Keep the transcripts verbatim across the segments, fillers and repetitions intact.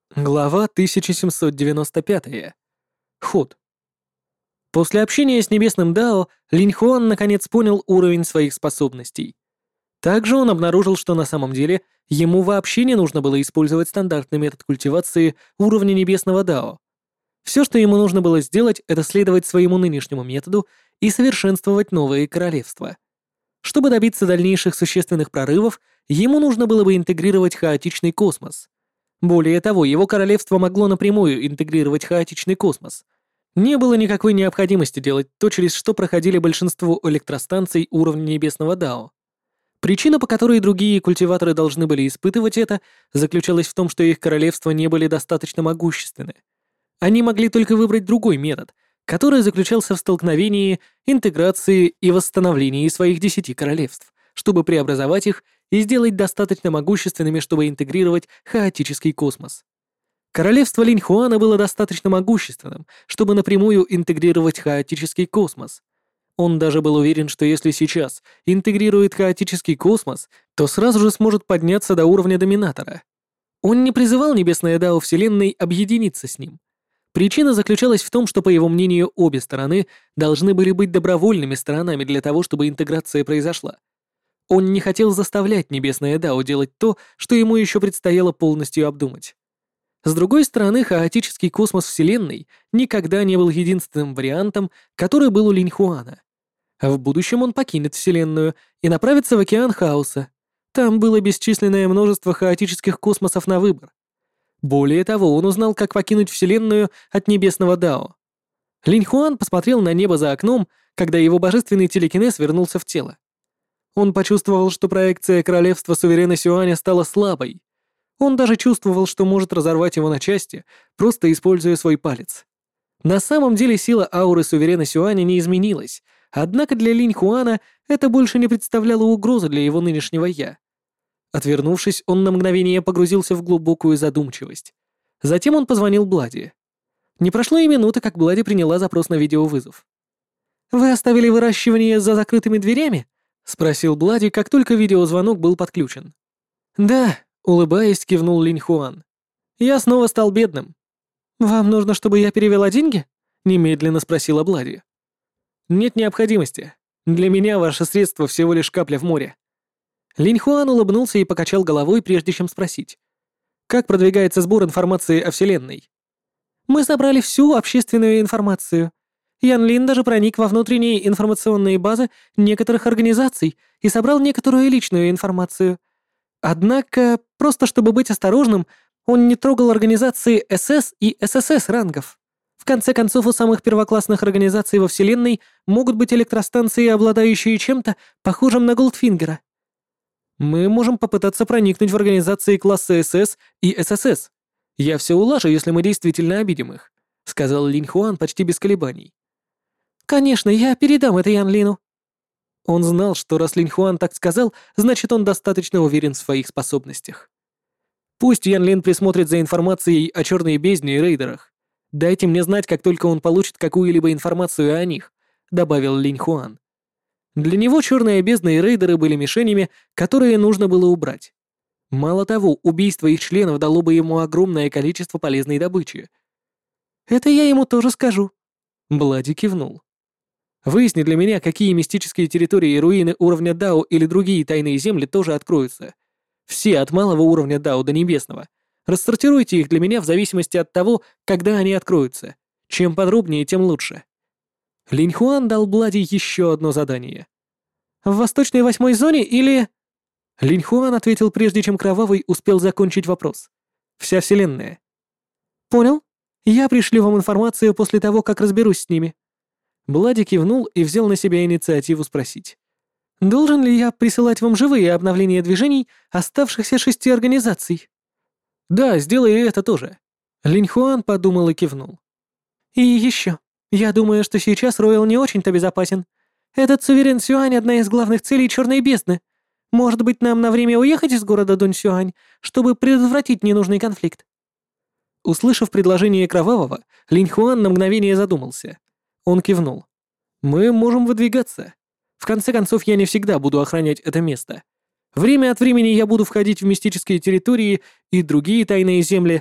Глава тысяча семьсот девяносто пять. Ход. После общения с Небесным Дао Линь Хуан наконец понял уровень своих способностей. Также он обнаружил, что на самом деле ему вообще не нужно было использовать стандартный метод культивации уровня Небесного Дао. Все, что ему нужно было сделать, это следовать своему нынешнему методу и совершенствовать новые королевства. Чтобы добиться дальнейших существенных прорывов, ему нужно было бы интегрировать хаотичный космос. Более того, его королевство могло напрямую интегрировать хаотичный космос. Не было никакой необходимости делать то, через что проходили большинство электростанций уровня Небесного Дао. Причина, по которой другие культиваторы должны были испытывать это, заключалась в том, что их королевства не были достаточно могущественны. Они могли только выбрать другой метод, который заключался в столкновении, интеграции и восстановлении своих десяти королевств, чтобы преобразовать их и сделать достаточно могущественными, чтобы интегрировать хаотический космос. Королевство Линь Хуана было достаточно могущественным, чтобы напрямую интегрировать хаотический космос. Он даже был уверен, что если сейчас интегрирует хаотический космос, то сразу же сможет подняться до уровня доминатора. Он не призывал Небесное Дао Вселенной объединиться с ним. Причина заключалась в том, что, по его мнению, обе стороны должны были быть добровольными сторонами для того, чтобы интеграция произошла. Он не хотел заставлять Небесное Дао делать то, что ему еще предстояло полностью обдумать. С другой стороны, хаотический космос Вселенной никогда не был единственным вариантом, который был у Линь Хуана. А в будущем он покинет Вселенную и направится в океан хаоса. Там было бесчисленное множество хаотических космосов на выбор. Более того, он узнал, как покинуть Вселенную от Небесного Дао. Линь Хуан посмотрел на небо за окном, когда его божественный телекинез вернулся в тело. Он почувствовал, что проекция королевства суверена Сюаня стала слабой. Он даже чувствовал, что может разорвать его на части, просто используя свой палец. На самом деле сила ауры суверена Сюаня не изменилась, однако для Линь Хуана это больше не представляло угрозы для его нынешнего «я». Отвернувшись, он на мгновение погрузился в глубокую задумчивость. Затем он позвонил Блади. Не прошло и минуты, как Блади приняла запрос на видеовызов. «Вы оставили выращивание за закрытыми дверями?» — спросил Блади, как только видеозвонок был подключен. «Да», — улыбаясь, кивнул Линь Хуан. «Я снова стал бедным». «Вам нужно, чтобы я перевела деньги?» — немедленно спросила Блади. «Нет необходимости. Для меня ваши средства всего лишь капля в море». Линь Хуан улыбнулся и покачал головой, прежде чем спросить. «Как продвигается сбор информации о Вселенной?» «Мы собрали всю общественную информацию. Ян Лин даже проник во внутренние информационные базы некоторых организаций и собрал некоторую личную информацию. Однако, просто чтобы быть осторожным, он не трогал организации эс эс и эс эс эс рангов. В конце концов, у самых первоклассных организаций во Вселенной могут быть электростанции, обладающие чем-то похожим на Голдфингера. Мы можем попытаться проникнуть в организации класса эс эс и эс эс эс. Я все улажу, если мы действительно обидим их», — сказал Линь Хуан почти без колебаний. «Конечно, я передам это Ян Лину». Он знал, что раз Линь Хуан так сказал, значит, он достаточно уверен в своих способностях. «Пусть Ян Лин присмотрит за информацией о Черной Бездне и рейдерах. Дайте мне знать, как только он получит какую-либо информацию о них», — добавил Линь Хуан. Для него Черная Бездна и рейдеры были мишенями, которые нужно было убрать. Мало того, убийство их членов дало бы ему огромное количество полезной добычи. «Это я ему тоже скажу», — Блади кивнул. «Выясни для меня, какие мистические территории и руины уровня Дао или другие тайные земли тоже откроются. Все от малого уровня Дао до небесного. Рассортируйте их для меня в зависимости от того, когда они откроются. Чем подробнее, тем лучше». Линь Хуан дал Блади еще одно задание. «В восточной восьмой зоне или...» Линь Хуан ответил, прежде чем Кровавый успел закончить вопрос. «Вся Вселенная». «Понял. Я пришлю вам информацию после того, как разберусь с ними». Блади кивнул и взял на себя инициативу спросить. «Должен ли я присылать вам живые обновления движений оставшихся шести организаций?» «Да, сделай и это тоже». Линь Хуан подумал и кивнул. «И еще. Я думаю, что сейчас Ройл не очень-то безопасен. Этот суверен Сюань — одна из главных целей Черной Бездны. Может быть, нам на время уехать из города Дунь Сюань, чтобы предотвратить ненужный конфликт?» Услышав предложение Кровавого, Линь Хуан на мгновение задумался. Он кивнул. «Мы можем выдвигаться. В конце концов, я не всегда буду охранять это место. Время от времени я буду входить в мистические территории и другие тайные земли.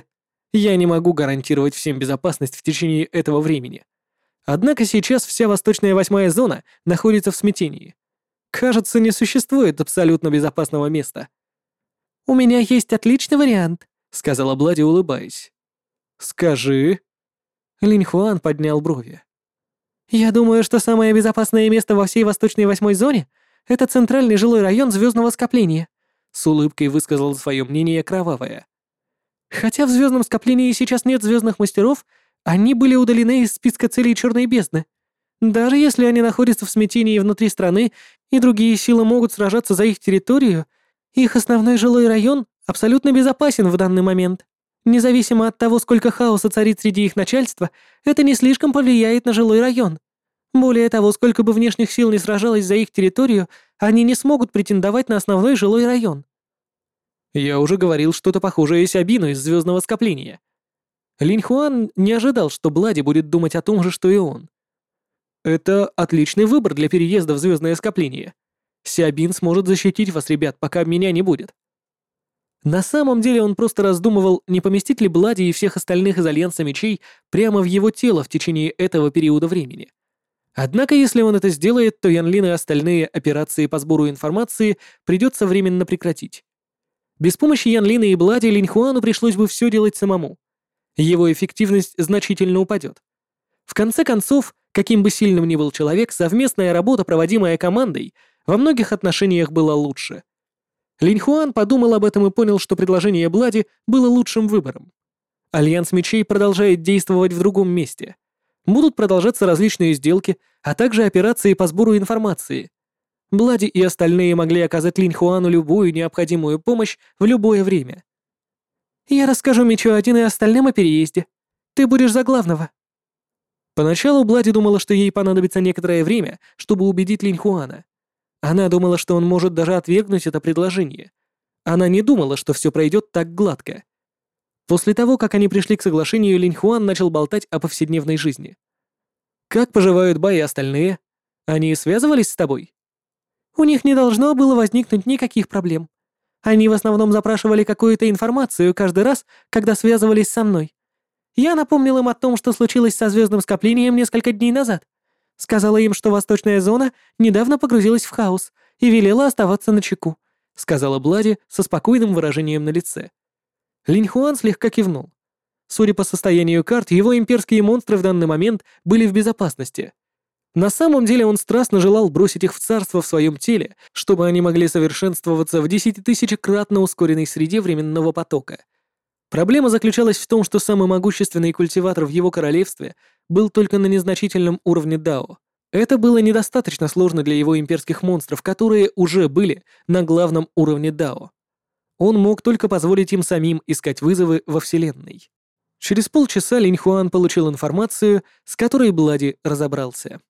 Я не могу гарантировать всем безопасность в течение этого времени. Однако сейчас вся восточная восьмая зона находится в смятении. Кажется, не существует абсолютно безопасного места. «У меня есть отличный вариант», — сказала Блади, улыбаясь. «Скажи». Линьхуан поднял брови. «Я думаю, что самое безопасное место во всей восточной восьмой зоне — это центральный жилой район звездного скопления», — с улыбкой высказал свое мнение Кровавая. «Хотя в звездном скоплении сейчас нет звездных мастеров, они были удалены из списка целей Черной бездны. Даже если они находятся в смятении внутри страны, и другие силы могут сражаться за их территорию, их основной жилой район абсолютно безопасен в данный момент. Независимо от того, сколько хаоса царит среди их начальства, это не слишком повлияет на жилой район. Более того, сколько бы внешних сил не сражалось за их территорию, они не смогут претендовать на основной жилой район». Я уже говорил что-то похожее Сябину из звездного скопления. Линьхуан не ожидал, что Блади будет думать о том же, что и он. Это отличный выбор для переезда в звездное скопление. Сябин сможет защитить вас, ребят, пока меня не будет. На самом деле он просто раздумывал, не поместить ли Блади и всех остальных из Альянса Мечей прямо в его тело в течение этого периода времени. Однако, если он это сделает, то Янлин и остальные операции по сбору информации придется временно прекратить. Без помощи Янлина и Блади Линьхуану пришлось бы все делать самому. Его эффективность значительно упадет. В конце концов, каким бы сильным ни был человек, совместная работа, проводимая командой, во многих отношениях была лучше. Линьхуан подумал об этом и понял, что предложение Блади было лучшим выбором. Альянс Мечей продолжает действовать в другом месте. Будут продолжаться различные сделки, а также операции по сбору информации. Блади и остальные могли оказать Линьхуану любую необходимую помощь в любое время. «Я расскажу Мечу один и остальным о переезде. Ты будешь за главного». Поначалу Блади думала, что ей понадобится некоторое время, чтобы убедить Линьхуана. Она думала, что он может даже отвергнуть это предложение. Она не думала, что все пройдет так гладко. После того, как они пришли к соглашению, Линьхуан начал болтать о повседневной жизни. «Как поживают Бай и остальные? Они связывались с тобой?» «У них не должно было возникнуть никаких проблем. Они в основном запрашивали какую-то информацию каждый раз, когда связывались со мной. Я напомнил им о том, что случилось со звездным скоплением несколько дней назад. Сказала им, что восточная зона недавно погрузилась в хаос и велела оставаться начеку», — сказала Блади со спокойным выражением на лице. Линьхуан слегка кивнул. Судя по состоянию карт, его имперские монстры в данный момент были в безопасности. На самом деле он страстно желал бросить их в царство в своем теле, чтобы они могли совершенствоваться в десятитысячекратно ускоренной среде временного потока. Проблема заключалась в том, что самый могущественный культиватор в его королевстве был только на незначительном уровне Дао. Это было недостаточно сложно для его имперских монстров, которые уже были на главном уровне Дао. Он мог только позволить им самим искать вызовы во Вселенной. Через полчаса Линьхуан получил информацию, с которой Блади разобрался.